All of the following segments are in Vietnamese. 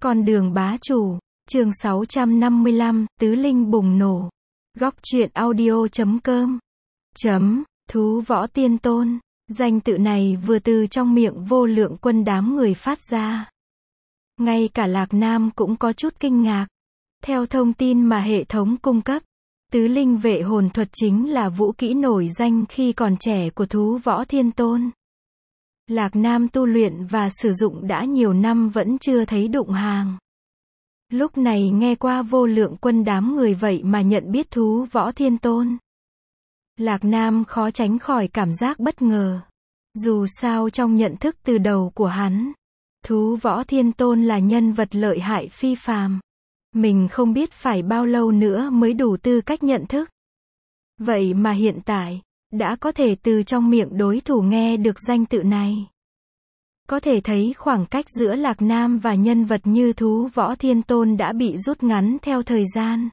Con đường bá chủ, chương 655, Tứ Linh bùng nổ. Góc truyện audio.com. Thú Võ Tiên Tôn. Danh tự này vừa từ trong miệng Vô Lượng Quân đám người phát ra. Ngay cả Lạc Nam cũng có chút kinh ngạc. Theo thông tin mà hệ thống cung cấp, Tứ Linh vệ hồn thuật chính là vũ kỹ nổi danh khi còn trẻ của Thú Võ Thiên Tôn. Lạc Nam tu luyện và sử dụng đã nhiều năm vẫn chưa thấy đụng hàng. Lúc này nghe qua Vô Lượng Quân đám người vậy mà nhận biết Thú Võ Thiên Tôn. Lạc Nam khó tránh khỏi cảm giác bất ngờ. Dù sao trong nhận thức từ đầu của hắn, Thú Võ Thiên Tôn là nhân vật lợi hại phi phàm. Mình không biết phải bao lâu nữa mới đủ tư cách nhận thức. Vậy mà hiện tại, đã có thể từ trong miệng đối thủ nghe được danh tự này. Có thể thấy khoảng cách giữa Lạc Nam và nhân vật như Thú Võ Thiên Tôn đã bị rút ngắn theo thời gian.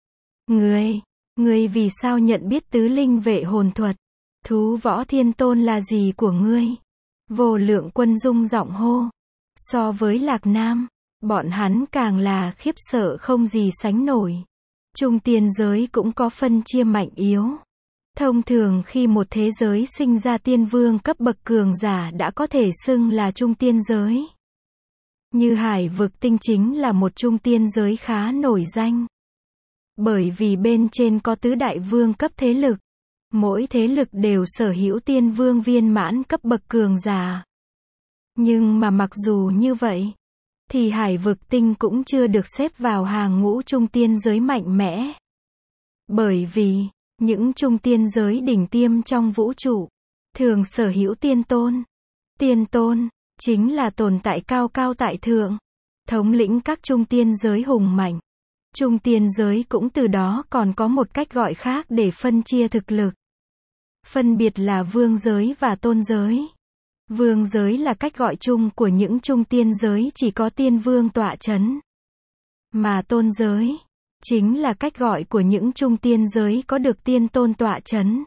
Ngươi vì sao nhận biết Tứ Linh vệ hồn thuật? Thú Võ Thiên Tôn là gì của ngươi? Vô Lượng Quân rung giọng hô. So với Lạc Nam, bọn hắn càng là khiếp sợ không gì sánh nổi. Trung tiên giới cũng có phân chia mạnh yếu. Thông thường khi một thế giới sinh ra tiên vương cấp bậc cường giả đã có thể xưng là trung tiên giới. Như Hải Vực Tinh chính là một trung tiên giới khá nổi danh. Bởi vì bên trên có tứ đại vương cấp thế lực. Mỗi thế lực đều sở hữu tiên vương viên mãn cấp bậc cường giả. Nhưng mà mặc dù như vậy, thì Hải Vực Tinh cũng chưa được xếp vào hàng ngũ trung tiên giới mạnh mẽ. Bởi vì, những trung tiên giới đỉnh tiêm trong vũ trụ, thường sở hữu tiên tôn. Tiên tôn, chính là tồn tại cao cao tại thượng, thống lĩnh các trung tiên giới hùng mạnh. Trung tiên giới cũng từ đó còn có một cách gọi khác để phân chia thực lực. Phân biệt là vương giới và tôn giới. Vương giới là cách gọi chung của những trung tiên giới chỉ có tiên vương tọa chấn. Mà tôn giới chính là cách gọi của những trung tiên giới có được tiên tôn tọa chấn.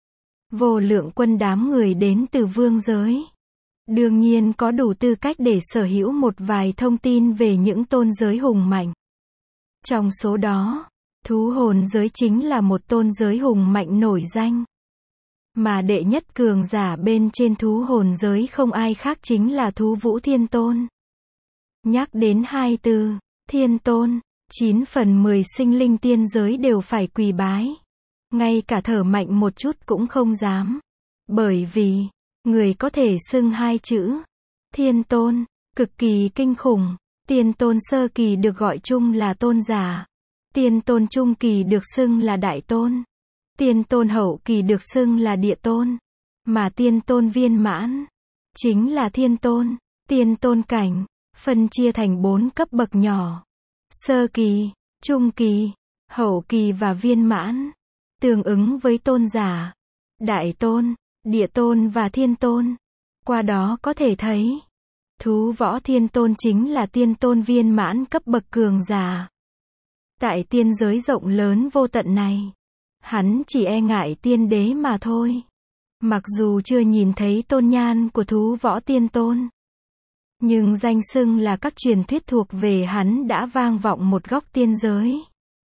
Vô Lượng Quân đám người đến từ vương giới. Đương nhiên có đủ tư cách để sở hữu một vài thông tin về những tôn giới hùng mạnh. Trong số đó, thú hồn giới chính là một tôn giới hùng mạnh nổi danh. Mà đệ nhất cường giả bên trên thú hồn giới không ai khác chính là Thú Vũ Thiên Tôn. Nhắc đến hai từ, Thiên Tôn, 9 phần 10 sinh linh tiên giới đều phải quỳ bái. Ngay cả thở mạnh một chút cũng không dám. Bởi vì, người có thể xưng hai chữ, Thiên Tôn, cực kỳ kinh khủng. Tiên Tôn sơ kỳ được gọi chung là tôn giả. Tiên Tôn trung kỳ được xưng là đại tôn. Tiên Tôn hậu kỳ được xưng là địa tôn. Mà Tiên Tôn viên mãn chính là Thiên Tôn. Tiên Tôn cảnh phân chia thành 4 cấp bậc nhỏ: sơ kỳ, trung kỳ, hậu kỳ và viên mãn, tương ứng với tôn giả, đại tôn, địa tôn và thiên tôn. Qua đó có thể thấy, Thú Võ Thiên Tôn chính là tiên tôn viên mãn cấp bậc cường giả. Tại tiên giới rộng lớn vô tận này, hắn chỉ e ngại tiên đế mà thôi. Mặc dù chưa nhìn thấy tôn nhan của Thú Võ Tiên Tôn, nhưng danh xưng là các truyền thuyết thuộc về hắn đã vang vọng một góc tiên giới.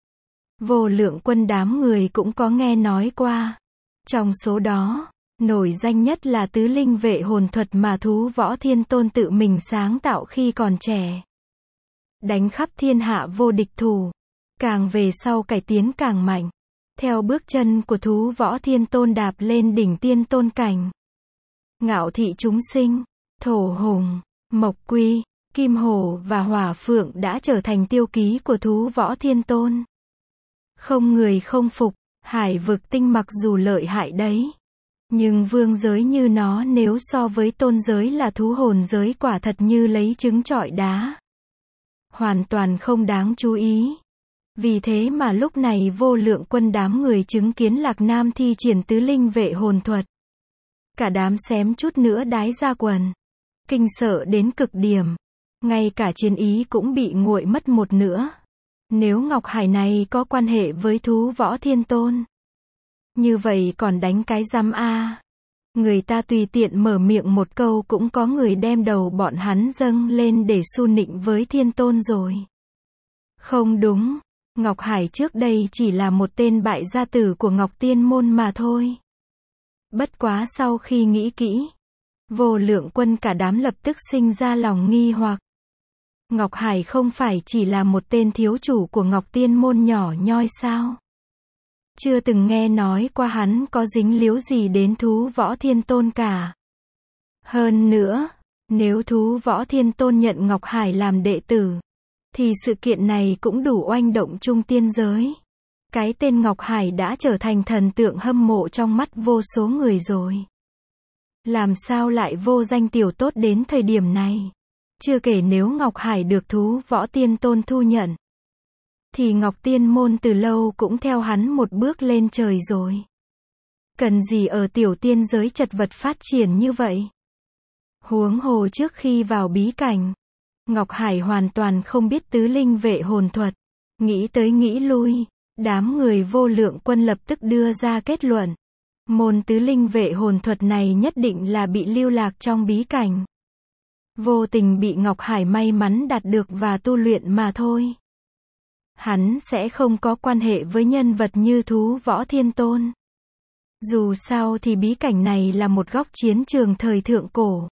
Vô Lượng Quân đám người cũng có nghe nói qua. Trong số đó, nổi danh nhất là Tứ Linh vệ hồn thuật mà Thú Võ Thiên Tôn tự mình sáng tạo khi còn trẻ. Đánh khắp thiên hạ vô địch thủ. Càng về sau cải tiến càng mạnh. Theo bước chân của Thú Võ Thiên Tôn đạp lên đỉnh tiên tôn cảnh. Ngạo thị chúng sinh, thổ hùng, mộc quy, kim hổ và hỏa phượng đã trở thành tiêu ký của Thú Võ Thiên Tôn. Không người không phục. Hải Vực Tinh mặc dù lợi hại đấy, nhưng vương giới như nó nếu so với tôn giới là thú hồn giới quả thật như lấy trứng trọi đá. Hoàn toàn không đáng chú ý. Vì thế mà lúc này Vô Lượng Quân đám người chứng kiến Lạc Nam thi triển Tứ Linh vệ hồn thuật. Cả đám xém chút nữa đái ra quần. Kinh sợ đến cực điểm. Ngay cả chiến ý cũng bị nguội mất một nửa. Nếu Ngọc Hải này có quan hệ với Thú Võ Thiên Tôn, như vậy còn đánh cái rắm a. Người ta tùy tiện mở miệng một câu cũng có người đem đầu bọn hắn dâng lên để su nịnh với Thiên Tôn rồi. Không đúng, Ngọc Hải trước đây chỉ là một tên bại gia tử của Ngọc Tiên Môn mà thôi. Bất quá sau khi nghĩ kỹ, Vô Lượng Quân cả đám lập tức sinh ra lòng nghi hoặc. Ngọc Hải không phải chỉ là một tên thiếu chủ của Ngọc Tiên Môn nhỏ nhoi sao? Chưa từng nghe nói qua hắn có dính líu gì đến Thú Võ Thiên Tôn cả. Hơn nữa, nếu Thú Võ Thiên Tôn nhận Ngọc Hải làm đệ tử, thì sự kiện này cũng đủ oanh động trung tiên giới. Cái tên Ngọc Hải đã trở thành thần tượng hâm mộ trong mắt vô số người rồi. Làm sao lại vô danh tiểu tốt đến thời điểm này? Chưa kể nếu Ngọc Hải được Thú Võ Tiên Tôn thu nhận, thì Ngọc Tiên Môn từ lâu cũng theo hắn một bước lên trời rồi. Cần gì ở tiểu tiên giới chật vật phát triển như vậy? Huống hồ trước khi vào bí cảnh, Ngọc Hải hoàn toàn không biết tứ linh vệ hồn thuật. Nghĩ tới nghĩ lui, đám người Vô Lượng Quân lập tức đưa ra kết luận. Môn tứ linh vệ hồn thuật này nhất định là bị lưu lạc trong bí cảnh. Vô tình bị Ngọc Hải may mắn đạt được và tu luyện mà thôi. Hắn sẽ không có quan hệ với nhân vật như Thú Võ Thiên Tôn. Dù sao thì bí cảnh này là một góc chiến trường thời thượng cổ.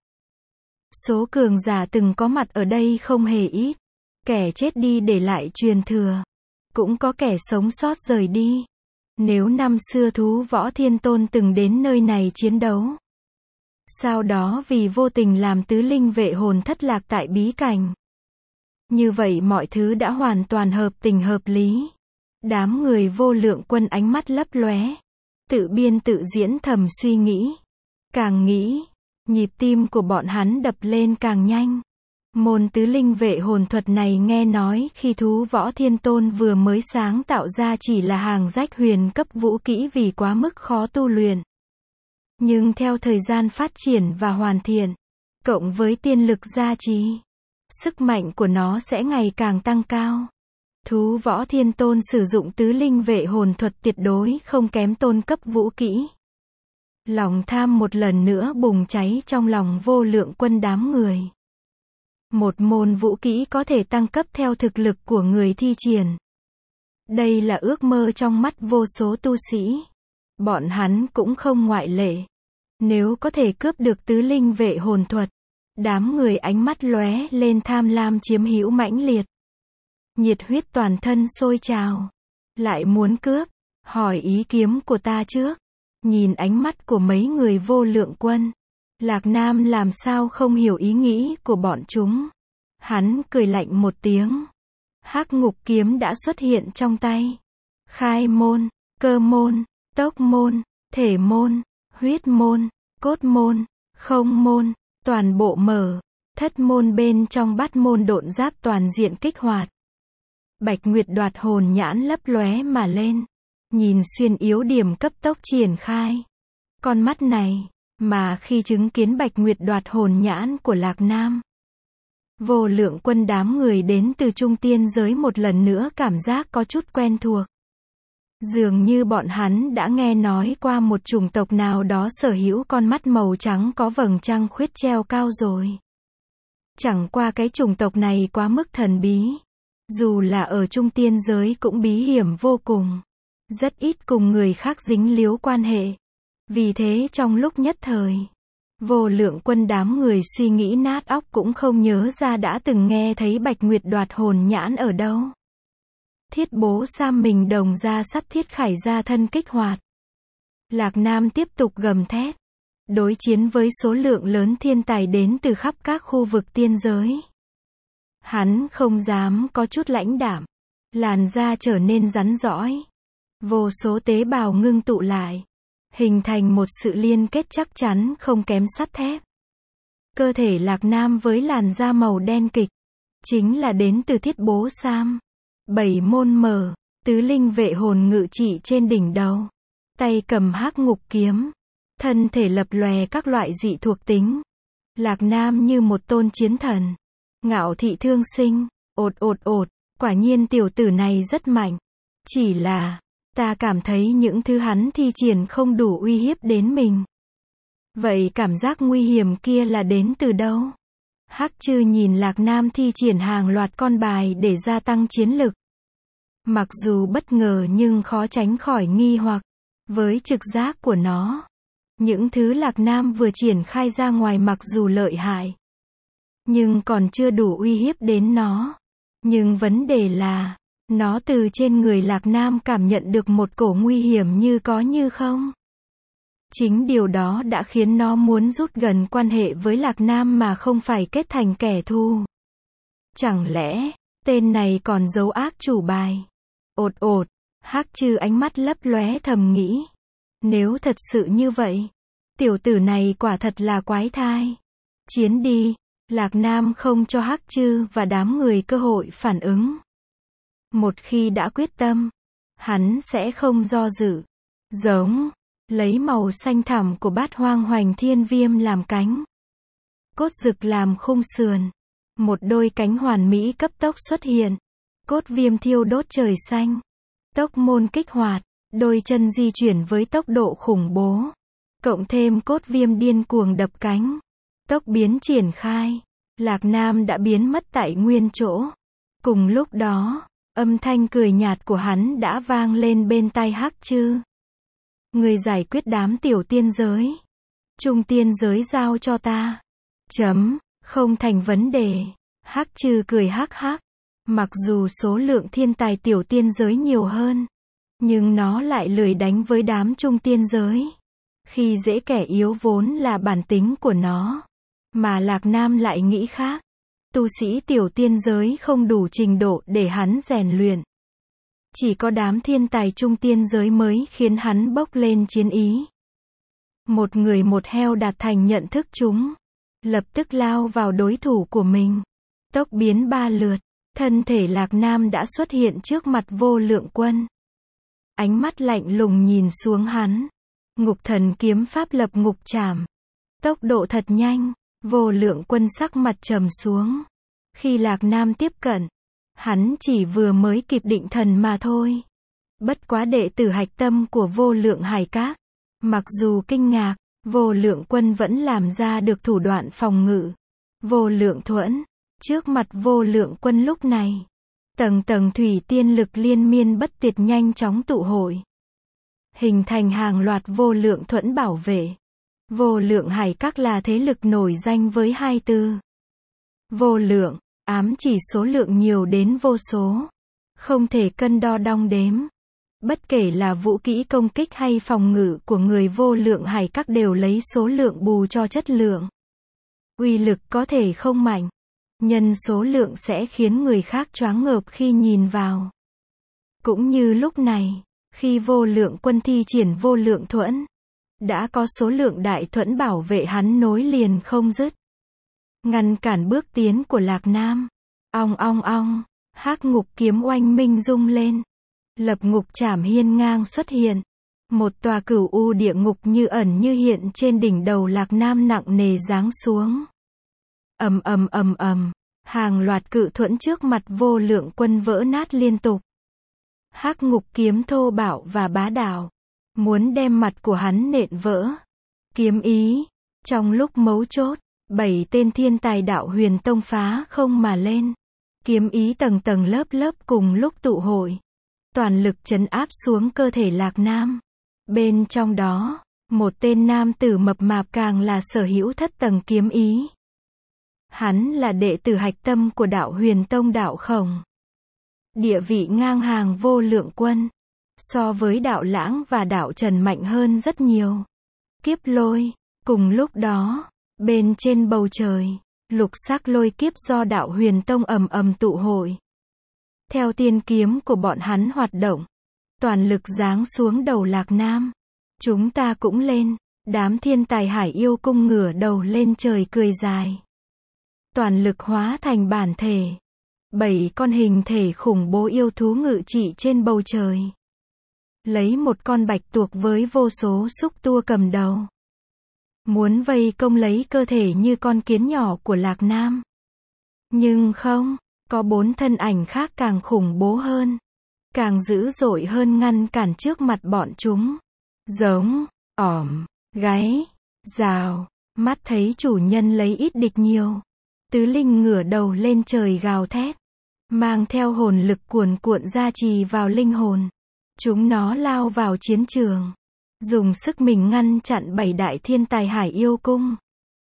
Số cường giả từng có mặt ở đây không hề ít. Kẻ chết đi để lại truyền thừa. Cũng có kẻ sống sót rời đi. Nếu năm xưa Thú Võ Thiên Tôn từng đến nơi này chiến đấu, sau đó vì vô tình làm tứ linh vệ hồn thất lạc tại bí cảnh, như vậy mọi thứ đã hoàn toàn hợp tình hợp lý. Đám người Vô Lượng Quân ánh mắt lấp lóe, tự biên tự diễn thầm suy nghĩ. Càng nghĩ, nhịp tim của bọn hắn đập lên càng nhanh. Môn tứ linh vệ hồn thuật này nghe nói khi Thú Võ Thiên Tôn vừa mới sáng tạo ra chỉ là hàng rách huyền cấp vũ kỹ vì quá mức khó tu luyện. Nhưng theo thời gian phát triển và hoàn thiện, cộng với tiên lực gia trì, sức mạnh của nó sẽ ngày càng tăng cao. Thú Võ Thiên Tôn sử dụng tứ linh vệ hồn thuật tuyệt đối không kém tôn cấp vũ kỹ. Lòng tham một lần nữa bùng cháy trong lòng Vô Lượng Quân đám người. Một môn vũ kỹ có thể tăng cấp theo thực lực của người thi triển. Đây là ước mơ trong mắt vô số tu sĩ. Bọn hắn cũng không ngoại lệ. Nếu có thể cướp được tứ linh vệ hồn thuật, đám người ánh mắt lóe lên tham lam chiếm hữu mãnh liệt. Nhiệt huyết toàn thân sôi trào. Lại muốn cướp, hỏi ý kiếm của ta trước. Nhìn ánh mắt của mấy người Vô Lượng Quân, Lạc Nam làm sao không hiểu ý nghĩ của bọn chúng. Hắn cười lạnh một tiếng. Hắc Ngục kiếm đã xuất hiện trong tay. Khai môn, cơ môn, tốc môn, thể môn, huyết môn, cốt môn, không môn, toàn bộ mở. Thất môn bên trong bát môn độn giáp toàn diện kích hoạt. Bạch Nguyệt Đoạt Hồn nhãn lấp lóe mà lên. Nhìn xuyên yếu điểm cấp tốc triển khai. Con mắt này, mà khi chứng kiến Bạch Nguyệt Đoạt Hồn nhãn của Lạc Nam, Vô Lượng Quân đám người đến từ trung tiên giới một lần nữa cảm giác có chút quen thuộc. Dường như bọn hắn đã nghe nói qua một chủng tộc nào đó sở hữu con mắt màu trắng có vầng trăng khuyết treo cao rồi. Chẳng qua cái chủng tộc này quá mức thần bí. Dù là ở trung tiên giới cũng bí hiểm vô cùng. Rất ít cùng người khác dính líu quan hệ. Vì thế trong lúc nhất thời, Vô Lượng Quân đám người suy nghĩ nát óc cũng không nhớ ra đã từng nghe thấy Bạch Nguyệt Đoạt Hồn nhãn ở đâu. Thiết bố Sam mình đồng ra sắt thiết khải ra thân kích hoạt. Lạc Nam tiếp tục gầm thét. Đối chiến với số lượng lớn thiên tài đến từ khắp các khu vực tiên giới. Hắn không dám có chút lãnh đạm. Làn da trở nên rắn rõi. Vô số tế bào ngưng tụ lại. Hình thành một sự liên kết chắc chắn không kém sắt thép. Cơ thể Lạc Nam với làn da màu đen kịch. Chính là đến từ thiết bố Sam. 7 môn mở. Tứ linh vệ hồn ngự trị trên đỉnh đầu. Tay cầm Hắc Ngục kiếm. Thân thể lập lòe các loại dị thuộc tính. Lạc Nam như một tôn chiến thần. Ngạo thị thương sinh. Ột ột ột. Quả nhiên tiểu tử này rất mạnh. Chỉ là ta cảm thấy những thứ hắn thi triển không đủ uy hiếp đến mình. Vậy cảm giác nguy hiểm kia là đến từ đâu? Hắc Trư nhìn Lạc Nam thi triển hàng loạt con bài để gia tăng chiến lực. Mặc dù bất ngờ nhưng khó tránh khỏi nghi hoặc. Với trực giác của nó, những thứ Lạc Nam vừa triển khai ra ngoài mặc dù lợi hại, nhưng còn chưa đủ uy hiếp đến nó. Nhưng vấn đề là, nó từ trên người Lạc Nam cảm nhận được một cổ nguy hiểm như có như không. Chính điều đó đã khiến nó muốn rút gần quan hệ với Lạc Nam mà không phải kết thành kẻ thù. Chẳng lẽ, tên này còn giấu ác chủ bài? Ột ột, Hắc Trư ánh mắt lấp lóe thầm nghĩ. Nếu thật sự như vậy, tiểu tử này quả thật là quái thai. Chiến đi, Lạc Nam không cho Hắc Trư và đám người cơ hội phản ứng. Một khi đã quyết tâm, hắn sẽ không do dự. Giống, lấy màu xanh thẳm của bát hoang hoành thiên viêm làm cánh. Cốt rực làm khung sườn. Một đôi cánh hoàn mỹ cấp tốc xuất hiện. Cốt viêm thiêu đốt trời xanh. Tốc môn kích hoạt. Đôi chân di chuyển với tốc độ khủng bố. Cộng thêm cốt viêm điên cuồng đập cánh. Tốc biến triển khai. Lạc Nam đã biến mất tại nguyên chỗ. Cùng lúc đó, âm thanh cười nhạt của hắn đã vang lên bên tai Hắc Trư. Người giải quyết đám tiểu tiên giới. Trung tiên giới giao cho ta. Không thành vấn đề. Hắc Trư cười hắc hắc. Mặc dù số lượng thiên tài tiểu tiên giới nhiều hơn, nhưng nó lại lười đánh với đám trung tiên giới. Khi dễ kẻ yếu vốn là bản tính của nó. Mà Lạc Nam lại nghĩ khác. Tu sĩ tiểu tiên giới không đủ trình độ để hắn rèn luyện. Chỉ có đám thiên tài trung tiên giới mới khiến hắn bốc lên chiến ý. Một người một heo đạt thành nhận thức chúng. Lập tức lao vào đối thủ của mình. Tốc biến 3 lượt. Thân thể Lạc Nam đã xuất hiện trước mặt Vô Lượng Quân. Ánh mắt lạnh lùng nhìn xuống hắn. Ngục thần kiếm pháp lập ngục trảm. Tốc độ thật nhanh. Vô Lượng Quân sắc mặt trầm xuống. Khi Lạc Nam tiếp cận, hắn chỉ vừa mới kịp định thần mà thôi. Bất quá đệ tử hạch tâm của Vô Lượng Hải Các. Mặc dù kinh ngạc, Vô Lượng Quân vẫn làm ra được thủ đoạn phòng ngự. Vô Lượng Thuẫn. Trước mặt Vô Lượng Quân lúc này, tầng tầng thủy tiên lực liên miên bất tuyệt nhanh chóng tụ hội. Hình thành hàng loạt Vô Lượng Thuẫn bảo vệ. Vô Lượng Hải Các là thế lực nổi danh với hai từ. Vô lượng, ám chỉ số lượng nhiều đến vô số. Không thể cân đo đong đếm. Bất kể là vũ kỹ công kích hay phòng ngự của người Vô Lượng Hải Các đều lấy số lượng bù cho chất lượng. Uy lực có thể không mạnh. Nhân số lượng sẽ khiến người khác choáng ngợp khi nhìn vào. Cũng như lúc này, khi Vô Lượng Quân thi triển Vô Lượng Thuẫn, đã có số lượng đại thuẫn bảo vệ hắn nối liền không dứt. Ngăn cản bước tiến của Lạc Nam. Ong ong ong, Hắc Ngục kiếm oanh minh rung lên. Lập ngục trảm hiên ngang xuất hiện. Một tòa cửu u địa ngục như ẩn như hiện trên đỉnh đầu Lạc Nam nặng nề giáng xuống. Ầm ầm ầm ầm, hàng loạt cự thuẫn trước mặt Vô Lượng Quân vỡ nát liên tục. Hắc Ngục kiếm thô bạo và bá đạo, muốn đem mặt của hắn nện vỡ. Kiếm ý, trong lúc mấu chốt, 7 tên thiên tài đạo huyền tông phá không mà lên. Kiếm ý tầng tầng lớp lớp cùng lúc tụ hội, toàn lực trấn áp xuống cơ thể Lạc Nam. Bên trong đó, một tên nam tử mập mạp càng là sở hữu thất tầng kiếm ý. Hắn là đệ tử hạch tâm của đạo huyền tông đạo khổng. Địa vị ngang hàng Vô Lượng Quân. So với đạo lãng và đạo trần mạnh hơn rất nhiều. Kiếp lôi. Cùng lúc đó, bên trên bầu trời, lục sắc lôi kiếp do đạo huyền tông ầm ầm tụ hội. Theo tiên kiếm của bọn hắn hoạt động, toàn lực giáng xuống đầu Lạc Nam. Chúng ta cũng lên. Đám thiên tài hải yêu cung ngửa đầu lên trời cười dài. Toàn lực hóa thành bản thể. 7 con hình thể khủng bố yêu thú ngự trị trên bầu trời. Lấy một con bạch tuộc với vô số xúc tua cầm đầu. Muốn vây công lấy cơ thể như con kiến nhỏ của Lạc Nam. Nhưng không, có 4 thân ảnh khác càng khủng bố hơn. Càng dữ dội hơn ngăn cản trước mặt bọn chúng. Giống, ỏm, gáy. Rào, mắt thấy chủ nhân lấy ít địch nhiều. Tứ linh ngửa đầu lên trời gào thét. Mang theo hồn lực cuồn cuộn gia trì vào linh hồn. Chúng nó lao vào chiến trường. Dùng sức mình ngăn chặn 7 đại thiên tài Hải Yêu Cung.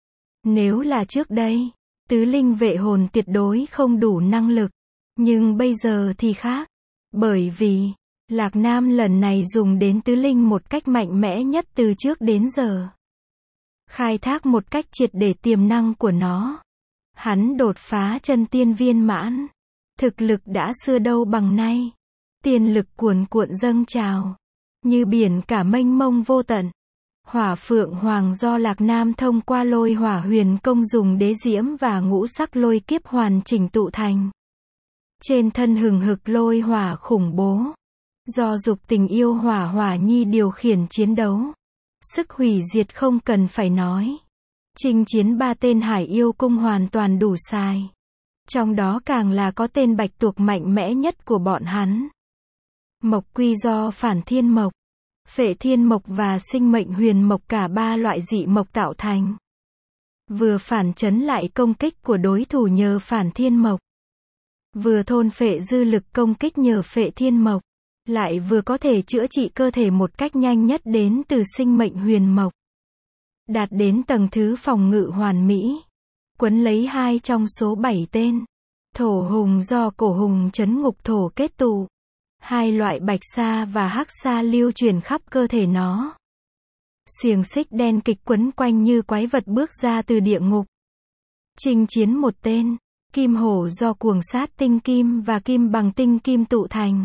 Nếu là trước đây, tứ linh vệ hồn tuyệt đối không đủ năng lực. Nhưng bây giờ thì khác. Bởi vì, Lạc Nam lần này dùng đến tứ linh một cách mạnh mẽ nhất từ trước đến giờ. Khai thác một cách triệt để tiềm năng của nó. Hắn đột phá chân tiên viên mãn. Thực lực đã xưa đâu bằng nay. Tiên lực cuồn cuộn dâng trào. Như biển cả mênh mông vô tận. Hỏa Phượng Hoàng do Lạc Nam thông qua lôi hỏa huyền công dùng đế diễm và ngũ sắc lôi kiếp hoàn chỉnh tụ thành. Trên thân hừng hực lôi hỏa khủng bố. Do dục tình yêu hỏa hỏa nhi điều khiển chiến đấu. Sức hủy diệt không cần phải nói. Chinh chiến 3 tên Hải Yêu Cung hoàn toàn đủ xài. Trong đó càng là có tên bạch tuộc mạnh mẽ nhất của bọn hắn. Mộc quy do phản thiên mộc, phệ thiên mộc và sinh mệnh huyền mộc cả 3 loại dị mộc tạo thành. Vừa phản chấn lại công kích của đối thủ nhờ phản thiên mộc. Vừa thôn phệ dư lực công kích nhờ phệ thiên mộc. Lại vừa có thể chữa trị cơ thể một cách nhanh nhất đến từ sinh mệnh huyền mộc. Đạt đến tầng thứ phòng ngự hoàn mỹ. Quấn lấy 2 trong số 7 tên. Thổ hùng do cổ hùng trấn ngục thổ kết tụ. 2 loại bạch sa và hắc sa lưu truyền khắp cơ thể nó. Xiềng xích đen kịch quấn quanh như quái vật bước ra từ địa ngục. Chinh chiến một tên. Kim hổ do cuồng sát tinh kim và kim bằng tinh kim tụ thành.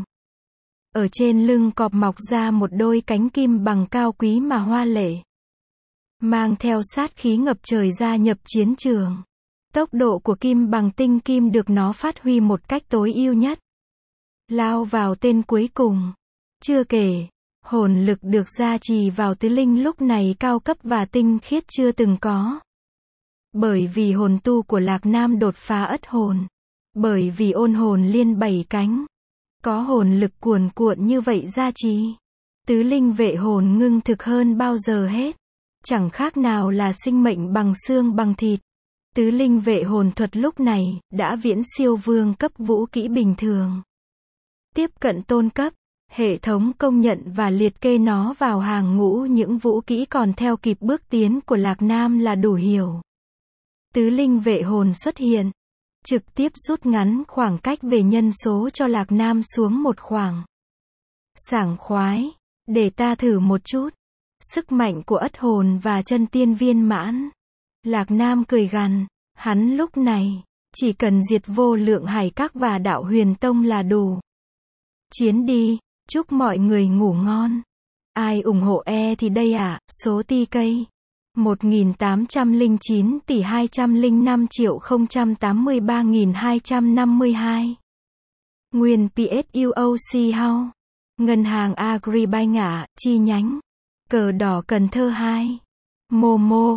Ở trên lưng cọp mọc ra một đôi cánh kim bằng cao quý mà hoa lệ. Mang theo sát khí ngập trời gia nhập chiến trường. Tốc độ của kim bằng tinh kim được nó phát huy một cách tối ưu nhất. Lao vào tên cuối cùng. Chưa kể, hồn lực được gia trì vào tứ linh lúc này cao cấp và tinh khiết chưa từng có. Bởi vì hồn tu của Lạc Nam đột phá ất hồn. Bởi vì ôn hồn liên 7 cánh. Có hồn lực cuồn cuộn như vậy gia trì. Tứ linh vệ hồn ngưng thực hơn bao giờ hết. Chẳng khác nào là sinh mệnh bằng xương bằng thịt. Tứ linh vệ hồn thuật lúc này đã viễn siêu vương cấp vũ kỹ bình thường. Tiếp cận tôn cấp, hệ thống công nhận và liệt kê nó vào hàng ngũ những vũ kỹ còn theo kịp bước tiến của Lạc Nam là đủ hiểu. Tứ linh vệ hồn xuất hiện, trực tiếp rút ngắn khoảng cách về nhân số cho Lạc Nam xuống một khoảng. Sảng khoái, để ta thử một chút. Sức mạnh của ất hồn và chân tiên viên mãn. Lạc Nam cười gằn, hắn lúc này, chỉ cần diệt vô lượng hải các và đạo huyền tông là đủ. Chiến đi, chúc mọi người ngủ ngon. Ai ủng hộ thì đây ạ, số TK 1809 tỷ 205 triệu 083.252. Nguyên PSUOC House. Ngân hàng Agribank chi nhánh. Cờ đỏ Cần Thơ 2. Momo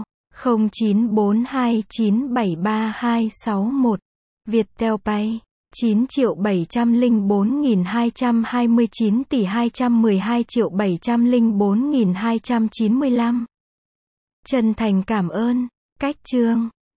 0942973261. Viettel Pay 9.704.229 tỷ 212.704.295. Chân thành cảm ơn. Cách chương